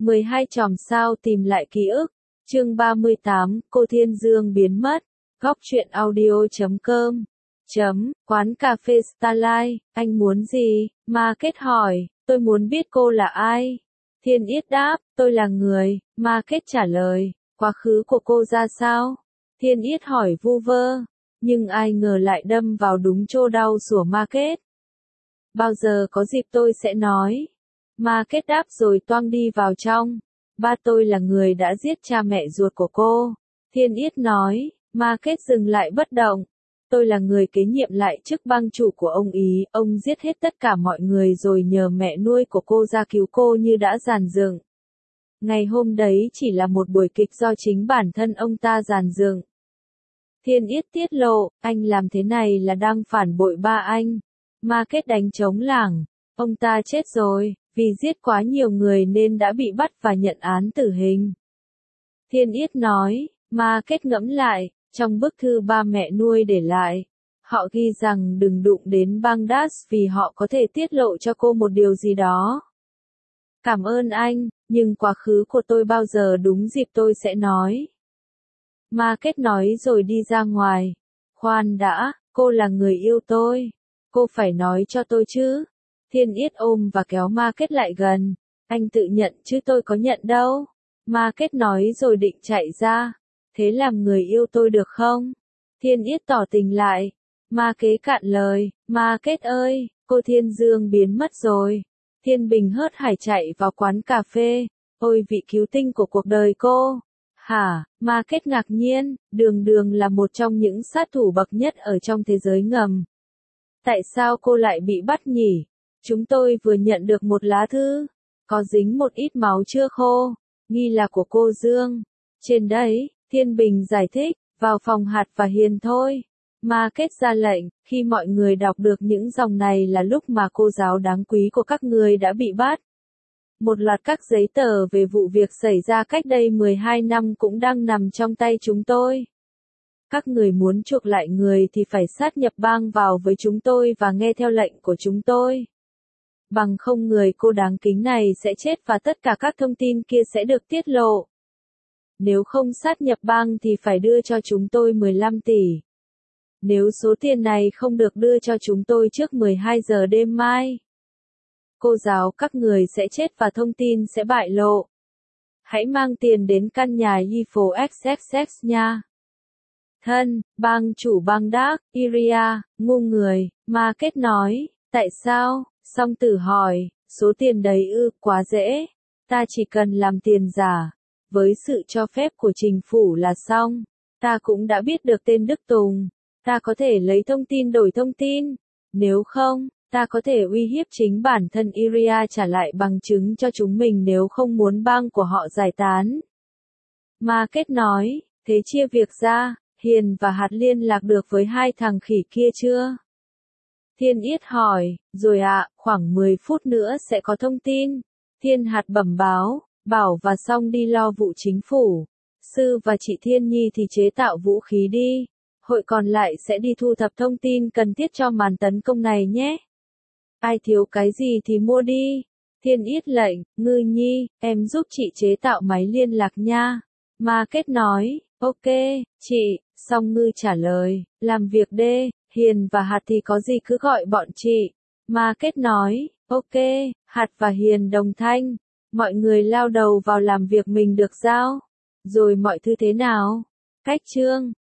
12 chòm sao tìm lại ký ức. Chương 38, cô Thiên Dương biến mất. Góc truyện audio.com. Quán cà phê Starlight, anh muốn gì? Market hỏi, tôi muốn biết cô là ai? Thiên Yết đáp, tôi là người. Market trả lời, quá khứ của cô ra sao? Thiên Yết hỏi vu vơ, nhưng ai ngờ lại đâm vào đúng chỗ đau của Market. Bao giờ có dịp tôi sẽ nói. Market đáp rồi toang đi vào trong. Ba tôi là người đã giết cha mẹ ruột của cô. Thiên Yết nói. Market dừng lại bất động. Tôi là người kế nhiệm lại chức bang chủ của ông ý. Ông giết hết tất cả mọi người rồi nhờ mẹ nuôi của cô ra cứu cô như đã dàn dựng. Ngày hôm đấy chỉ là một buổi kịch do chính bản thân ông ta dàn dựng. Thiên Yết tiết lộ, anh làm thế này là đang phản bội ba anh. Market đánh trống lảng. Ông ta chết rồi, vì giết quá nhiều người nên đã bị bắt và nhận án tử hình. Thiên Yết nói, Market ngẫm lại, trong bức thư ba mẹ nuôi để lại, họ ghi rằng đừng đụng đến Baghdad vì họ có thể tiết lộ cho cô một điều gì đó. Cảm ơn anh, nhưng quá khứ của tôi bao giờ đúng dịp tôi sẽ nói. Market nói rồi đi ra ngoài. Khoan đã, cô là người yêu tôi. Cô phải nói cho tôi chứ. Thiên Yết ôm và kéo Market lại gần. Anh tự nhận chứ tôi có nhận đâu. Market nói rồi định chạy ra. Thế làm người yêu tôi được không? Thiên Yết tỏ tình lại. Ma Kế cạn lời. Market ơi, cô Thiên Dương biến mất rồi. Thiên Bình hớt hải chạy vào quán cà phê. Ôi vị cứu tinh của cuộc đời cô. Hả? Market ngạc nhiên, Đường Đường là một trong những sát thủ bậc nhất ở trong thế giới ngầm. Tại sao cô lại bị bắt nhỉ? Chúng tôi vừa nhận được một lá thư. Có dính một ít máu chưa khô. Nghi là của cô Dương. Trên đấy, Thiên Bình giải thích, vào phòng Hạt và Hiền thôi. Market ra lệnh, khi mọi người đọc được những dòng này là lúc mà cô giáo đáng quý của các người đã bị bắt. Một loạt các giấy tờ về vụ việc xảy ra cách đây 12 năm cũng đang nằm trong tay chúng tôi. Các người muốn chuộc lại người thì phải sát nhập bang vào với chúng tôi và nghe theo lệnh của chúng tôi. Bằng không người cô đáng kính này sẽ chết và tất cả các thông tin kia sẽ được tiết lộ. Nếu không sát nhập bang thì phải đưa cho chúng tôi 15 tỷ. Nếu số tiền này không được đưa cho chúng tôi trước 12 giờ đêm mai, cô giáo các người sẽ chết và thông tin sẽ bại lộ. Hãy mang tiền đến căn nhà Y phố XXX nha. Thân, bang chủ Baghdad, Iria, ngu người, Market nói, tại sao? Song Tử hỏi, số tiền đấy quá dễ. Ta chỉ cần làm tiền giả. Với sự cho phép của chính phủ là xong. Ta cũng đã biết được tên Đức Tùng. Ta có thể lấy thông tin đổi thông tin. Nếu không, ta có thể uy hiếp chính bản thân Iria trả lại bằng chứng cho chúng mình nếu không muốn bang của họ giải tán. Market nói, thế chia việc ra, Hiền và Hạt liên lạc được với hai thằng khỉ kia chưa? Thiên Yết hỏi, rồi ạ, khoảng 10 phút nữa sẽ có thông tin. Thiên Hạt bẩm báo, Bảo và Song đi lo vụ chính phủ. Sư và chị Thiên Nhi thì chế tạo vũ khí đi. Hội còn lại sẽ đi thu thập thông tin cần thiết cho màn tấn công này nhé. Ai thiếu cái gì thì mua đi. Thiên Yết lệnh, Ngư Nhi, em giúp chị chế tạo máy liên lạc nha. Market nói, ok, chị. Song Ngư trả lời, làm việc đê, Hiền và Hạt thì có gì cứ gọi bọn chị. Market nói, ok, Hạt và Hiền đồng thanh. Mọi người lao đầu vào làm việc mình được giao. Rồi mọi thứ thế nào? Cách chương